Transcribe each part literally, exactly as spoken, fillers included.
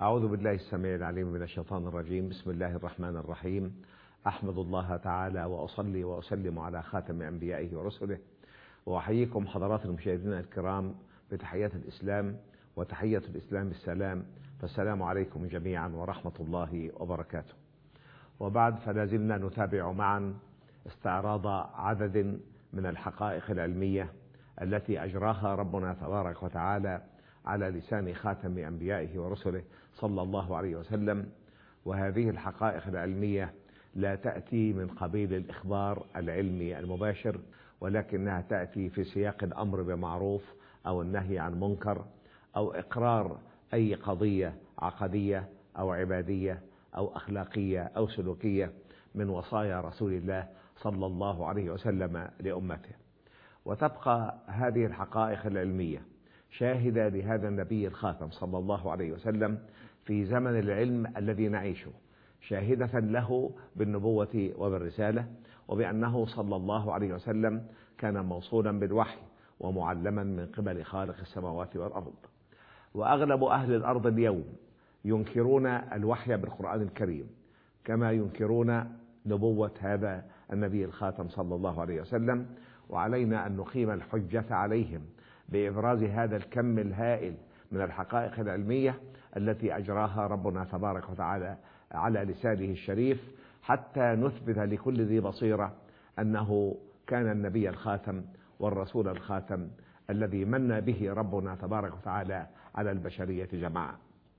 أعوذ بالله السميع العليم من الشيطان الرجيم. بسم الله الرحمن الرحيم. أحمد الله تعالى وأصلي وأسلم على خاتم أنبيائه ورسله، وأحييكم حضرات المشاهدين الكرام بتحيات الإسلام، وتحية الإسلام السلام، فالسلام عليكم جميعا ورحمة الله وبركاته. وبعد، فلا زلنا نتابع معا استعراض عدد من الحقائق العلمية التي أجراها ربنا تبارك وتعالى على لسان خاتم أنبيائه ورسله صلى الله عليه وسلم. وهذه الحقائق العلمية لا تأتي من قبيل الإخبار العلمي المباشر، ولكنها تأتي في سياق الأمر بمعروف أو النهي عن منكر أو إقرار أي قضية عقدية أو عبادية أو أخلاقية أو سلوكية من وصايا رسول الله صلى الله عليه وسلم لأمته. وتبقى هذه الحقائق العلمية شاهدة لهذا النبي الخاتم صلى الله عليه وسلم في زمن العلم الذي نعيشه، شاهدة له بالنبوة وبالرسالة، وبأنه صلى الله عليه وسلم كان موصولا بالوحي ومعلما من قبل خالق السماوات والأرض. وأغلب أهل الأرض اليوم ينكرون الوحي بالقرآن الكريم، كما ينكرون نبوة هذا النبي الخاتم صلى الله عليه وسلم. وعلينا أن نقيم الحجة عليهم بإبراز هذا الكم الهائل من الحقائق العلمية التي أجراها ربنا تبارك وتعالى على لسانه الشريف، حتى نثبت لكل ذي بصيرة أنه كان النبي الخاتم والرسول الخاتم الذي من به ربنا تبارك وتعالى على البشرية جماعة.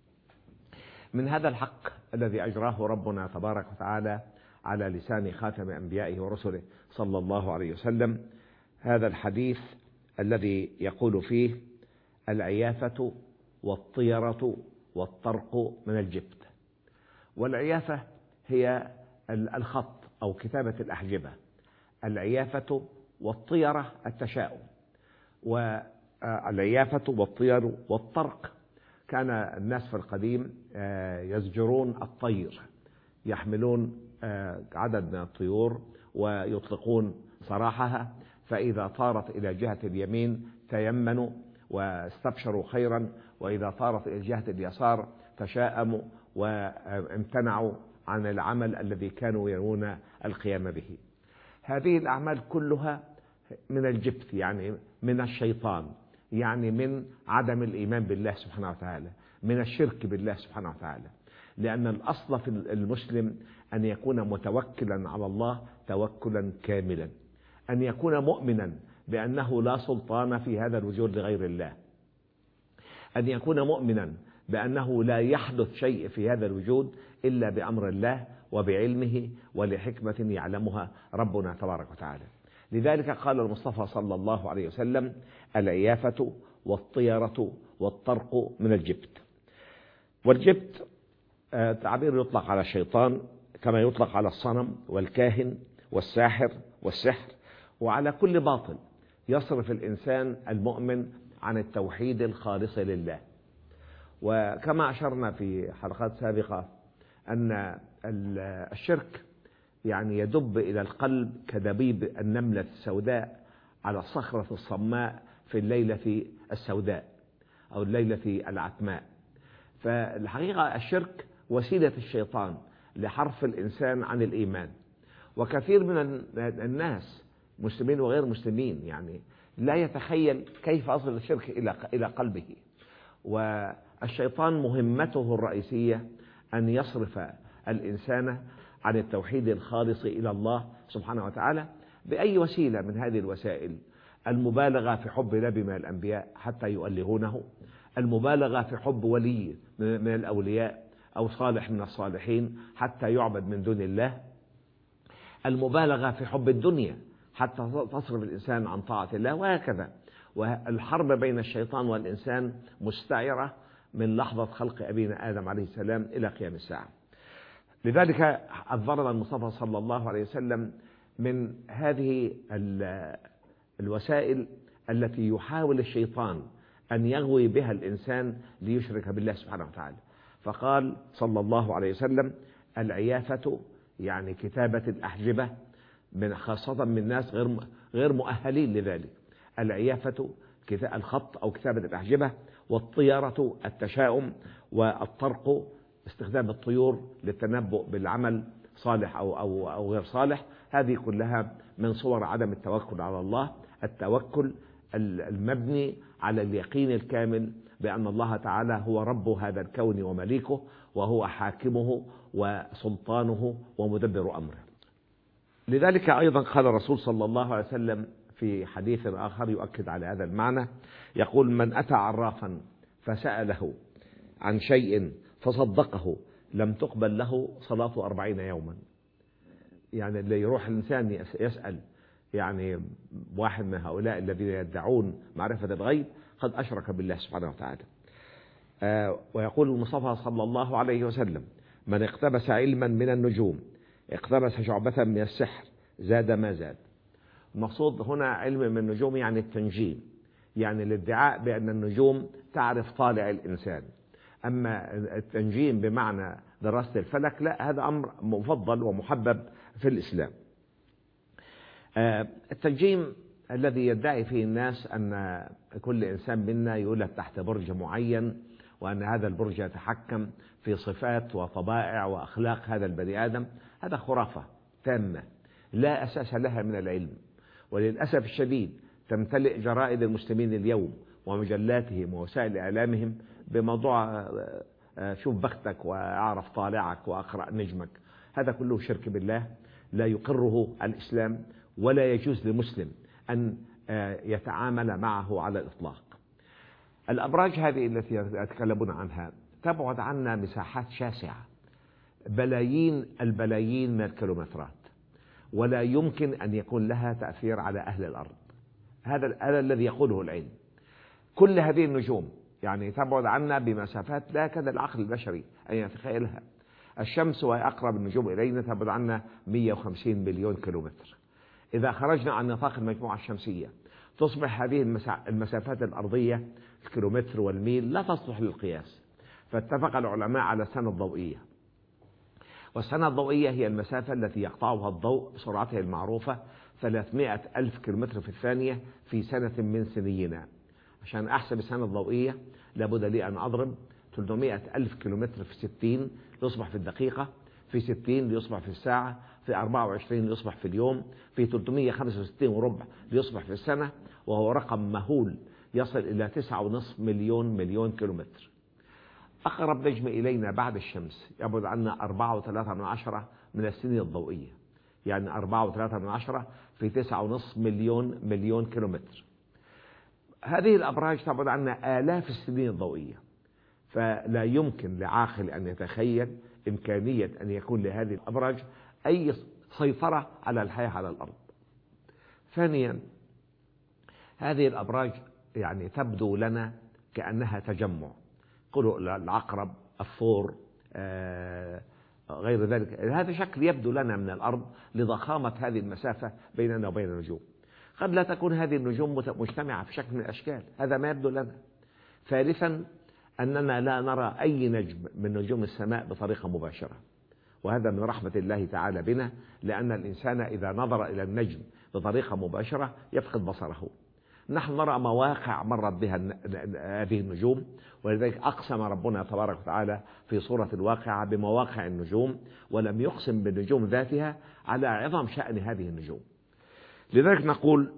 من هذا الحق الذي أجراه ربنا تبارك وتعالى على لسان خاتم أنبيائه ورسله صلى الله عليه وسلم هذا الحديث الذي يقول فيه: العيافة والطيرة والطرق من الجبت. والعيافة هي الخط أو كتابة الأحجبة، العيافة والطيرة التشاؤم. والعيافة والطير والطرق، كان الناس في القديم يزجرون الطير، يحملون عدد من الطيور ويطلقون سراحها، فإذا طارت إلى جهة اليمين تيمنوا واستبشروا خيرا، وإذا طارت إلى جهة اليسار تشاءموا وامتنعوا عن العمل الذي كانوا ينوون القيام به. هذه الأعمال كلها من الجبت، يعني من الشيطان، يعني من عدم الإيمان بالله سبحانه وتعالى، من الشرك بالله سبحانه وتعالى. لأن الأصل في المسلم أن يكون متوكلا على الله توكلا كاملا، أن يكون مؤمنا بأنه لا سلطان في هذا الوجود لغير الله، أن يكون مؤمنا بأنه لا يحدث شيء في هذا الوجود إلا بأمر الله وبعلمه ولحكمة يعلمها ربنا تبارك وتعالى. لذلك قال المصطفى صلى الله عليه وسلم: العيافة والطيرة والطرق من الجبت. والجبت تعبير يطلق على الشيطان، كما يطلق على الصنم والكاهن والساحر والسحر، وعلى كل باطل يصرف الإنسان المؤمن عن التوحيد الخالص لله. وكما أشرنا في حلقات سابقة أن الشرك يعني يدب إلى القلب كدبيب النملة السوداء على الصخرة الصماء في الليلة السوداء أو الليلة العتماء. فالحقيقة الشرك وسيلة الشيطان لحرف الإنسان عن الإيمان. وكثير من الناس مسلمين وغير مسلمين يعني لا يتخيل كيف أصل الشرك إلى إلى قلبه. والشيطان مهمته الرئيسية أن يصرف الإنسان عن التوحيد الخالص إلى الله سبحانه وتعالى بأي وسيلة من هذه الوسائل: المبالغة في حب نبي من الأنبياء حتى يؤلهونه، المبالغة في حب ولي من الأولياء أو صالح من الصالحين حتى يعبد من دون الله، المبالغة في حب الدنيا حتى تصرف الإنسان عن طاعة الله، وهكذا. والحرب بين الشيطان والإنسان مستعرة من لحظة خلق أبينا آدم عليه السلام إلى قيام الساعة. لذلك حذرنا المصطفى صلى الله عليه وسلم من هذه الوسائل التي يحاول الشيطان أن يغوي بها الإنسان ليشرك بالله سبحانه وتعالى. فقال صلى الله عليه وسلم: العيافة يعني كتابة الأحجبة، من خاصة من ناس غير غير مؤهلين لذلك. العيافة الخط أو كتابة الأحجبة، والطيرة التشاؤم، والطرق استخدام الطيور للتنبؤ بالعمل صالح أو, أو, أو غير صالح. هذه كلها من صور عدم التوكل على الله، التوكل المبني على اليقين الكامل بأن الله تعالى هو رب هذا الكون ومليكه، وهو حاكمه وسلطانه ومدبر أمره. لذلك أيضا قال الرسول صلى الله عليه وسلم في حديث آخر يؤكد على هذا المعنى، يقول: من أتى عرافا فسأله عن شيء فصدقه لم تقبل له صلاة أربعين يوما. يعني اللي يروح الإنسان يسأل يعني واحد من هؤلاء الذين يدعون معرفة الغيب قد أشرك بالله سبحانه وتعالى. آه ويقول المصطفى صلى الله عليه وسلم: من اقتبس علما من النجوم اقتبس شعبة من السحر زاد ما زاد. المقصود هنا علم من النجوم يعني التنجيم، يعني الادعاء بأن النجوم تعرف طالع الإنسان. أما التنجيم بمعنى دراسة الفلك لا، هذا أمر مفضل ومحبب في الإسلام. التنجيم الذي يدعي فيه الناس أن كل إنسان منا يولد تحت برج معين، وأن هذا البرج يتحكم في صفات وطبائع وأخلاق هذا البني آدم، هذا خرافة تامة لا أساس لها من العلم. وللأسف الشديد تمتلئ جرائد المسلمين اليوم ومجلاتهم ووسائل إعلامهم بموضوع شوف بختك وأعرف طالعك وأقرأ نجمك. هذا كله شرك بالله لا يقره الإسلام، ولا يجوز لمسلم أن يتعامل معه على الإطلاق. الأبراج هذه التي يتكلمون عنها تبعد عنا مساحات شاسعة، بلايين البلايين من الكيلومترات، ولا يمكن أن يكون لها تأثير على أهل الأرض. هذا هذا الذي يقوله العلم. كل هذه النجوم يعني تبعد عنا بمسافات لا يكاد العقل البشري أن يتخيلها. الشمس وهي أقرب النجوم إلينا تبعد عنا مئة وخمسين مليون كيلومتر. إذا خرجنا عن نطاق المجموعة الشمسية تصبح هذه المسافات الأرضية الكيلومتر والميل لا تصلح للقياس. فاتفق العلماء على السنة الضوئية، والسنة الضوئية هي المسافة التي يقطعها الضوء بسرعته المعروفة ثلاثمائة ألف كيلومتر في الثانية في سنة من سنينا. عشان أحسب السنة الضوئية لابد لي أن أضرب ثلاثمائة ألف كيلومتر في ستين ليصبح في الدقيقة، في ستين ليصبح في الساعة، في أربعة وعشرين ليصبح في اليوم، في ثلاثمائة وخمسة وستين وربع ليصبح في السنة، وهو رقم مهول يصل إلى تسعة ونصف مليون مليون كيلومتر. أقرب نجم إلينا بعد الشمس يبعد عنا أربعة وثلاثة من عشرة من السنين الضوئية، يعني أربعة وثلاثة من عشرة في تسعة ونصف مليون مليون كيلومتر. هذه الأبراج تبعد عنا آلاف السنين الضوئية، فلا يمكن لعاقل أن يتخيل إمكانية أن يكون لهذه الأبراج أي سيطرة على الحياة على الأرض. ثانيا، هذه الأبراج يعني تبدو لنا كأنها تجمع، قلوا العقرب، الثور، آه غير ذلك. هذا شكل يبدو لنا من الأرض لضخامة هذه المسافة بيننا وبين النجوم. قد لا تكون هذه النجوم مجتمعة في شكل من الأشكال، هذا ما يبدو لنا. ثالثا، أننا لا نرى أي نجم من نجوم السماء بطريقة مباشرة، وهذا من رحمة الله تعالى بنا، لأن الإنسان إذا نظر إلى النجم بطريقة مباشرة يفقد بصره. نحن نرى مواقع مرت بها هذه النجوم، ولذلك أقسم ربنا تبارك وتعالى في سورة الواقعة بمواقع النجوم، ولم يقسم بالنجوم ذاتها على عظم شأن هذه النجوم. لذلك نقول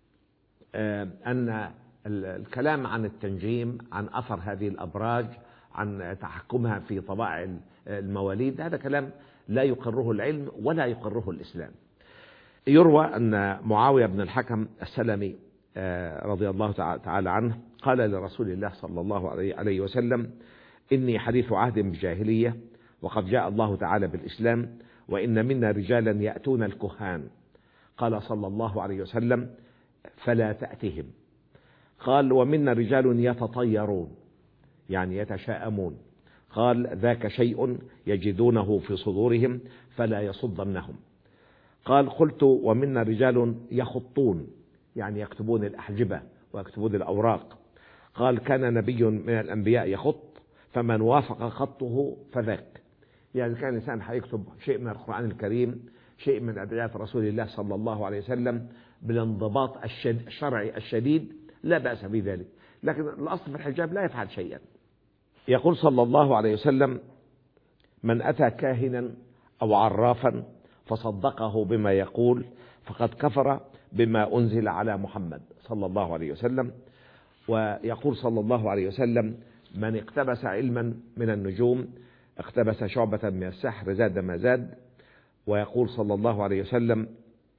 أن الكلام عن التنجيم، عن أثر هذه الأبراج، عن تحكمها في طبائع المواليد، هذا كلام لا يقره العلم ولا يقره الإسلام. يروى أن معاوية بن الحكم السلمي رضي الله تعالى عنه قال لرسول الله صلى الله عليه وسلم: إني حديث عهد بجاهلية، وقد جاء الله تعالى بالإسلام، وإن منا رجالا يأتون الكهان. قال صلى الله عليه وسلم: فلا تأتهم. قال: ومنا رجال يتطيرون، يعني يتشاءمون. قال: ذاك شيء يجدونه في صدورهم فلا يصدنهم. قال: قلت: ومنا رجال يخطون، يعني يكتبون الأحجبة ويكتبون الأوراق. قال: كان نبي من الأنبياء يخط، فمن وافق خطه فذاك. يعني كان الإنسان حيكتب شيء من القرآن الكريم، شيء من أدعية رسول الله صلى الله عليه وسلم بالانضباط الشرعي الشديد، لا بأس بذلك. لكن الأصل في الحجاب لا يفعل شيئا. يقول صلى الله عليه وسلم: من أتى كاهنا أو عرافا فصدقه بما يقول فقد كفر بما أنزل على محمد صلى الله عليه وسلم. ويقول صلى الله عليه وسلم: من اقتبس علما من النجوم اقتبس شعبة من السحر زاد ما زاد. ويقول صلى الله عليه وسلم: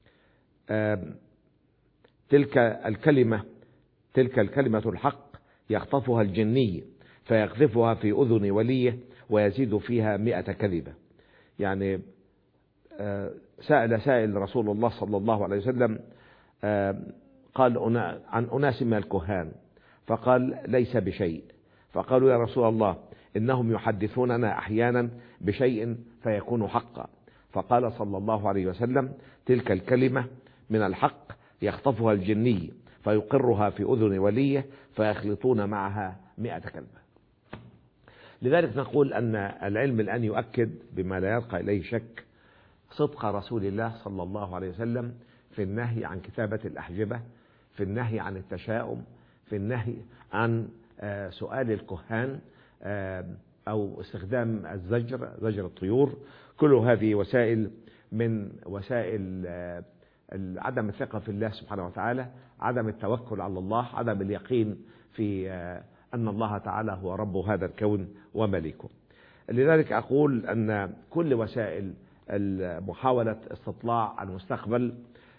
تلك الكلمة تلك الكلمة الحق يخطفها الجني فيقذفها في أذن وليه ويزيد فيها مئة كذبة. يعني سأل سائل رسول الله صلى الله عليه وسلم، قال عن أناس من الكهان، فقال: ليس بشيء. فقالوا: يا رسول الله إنهم يحدثوننا أحيانا بشيء فيكون حقا. فقال صلى الله عليه وسلم: تلك الكلمة من الحق يخطفها الجني فيقرها في أذن وليه فيخلطون معها مئة كلمة. لذلك نقول أن العلم الآن يؤكد بما لا يرقى إليه شك صدق رسول الله صلى الله عليه وسلم في النهي عن كتابة الأحجبة، في النهي عن التشاؤم، في النهي عن سؤال الكهان أو استخدام الزجر، زجر الطيور. كل هذه وسائل من وسائل عدم الثقة في الله سبحانه وتعالى، عدم التوكل على الله، عدم اليقين في أن الله تعالى هو رب هذا الكون ومليكه. لذلك أقول أن كل وسائل محاولة استطلاع المستقبل،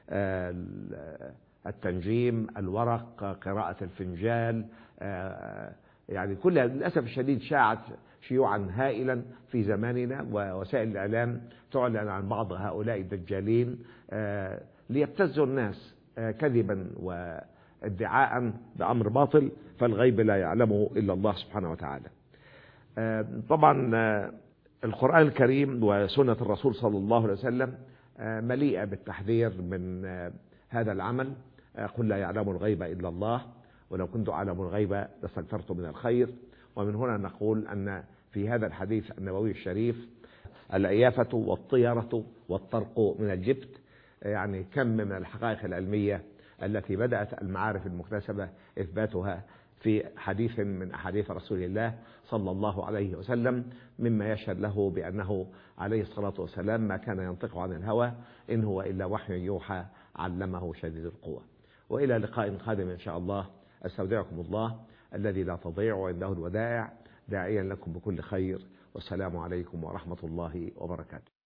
التنجيم، الورق، قراءة الفنجال، يعني كلها للأسف الشديد شاعت شيوعا هائلا في زماننا، ووسائل الإعلام تعلن عن بعض هؤلاء الدجالين ليبتزوا الناس كذبا وادعاء بأمر باطل، فالغيب لا يعلمه إلا الله سبحانه وتعالى. طبعا القرآن الكريم وسنة الرسول صلى الله عليه وسلم مليئة بالتحذير من هذا العمل. قل لا يعلم الغيب إلا الله، ولو كنت أعلم الغيب لاستكثرت من الخير. ومن هنا نقول أن في هذا الحديث النبوي الشريف: العيافة والطيرة والطرق من الجبت. يعني كم من الحقائق العلمية التي بدأت المعارف المكتسبة إثباتها في حديث من أحاديث رسول الله صلى الله عليه وسلم، مما يشهد له بأنه عليه الصلاة والسلام ما كان ينطق عن الهوى إن هو إلا وحي يوحى علمه شديد القوى. وإلى لقاء قادم إن شاء الله، أستودعكم الله الذي لا تضيع عنده الودائع، داعيا لكم بكل خير، والسلام عليكم ورحمة الله وبركاته.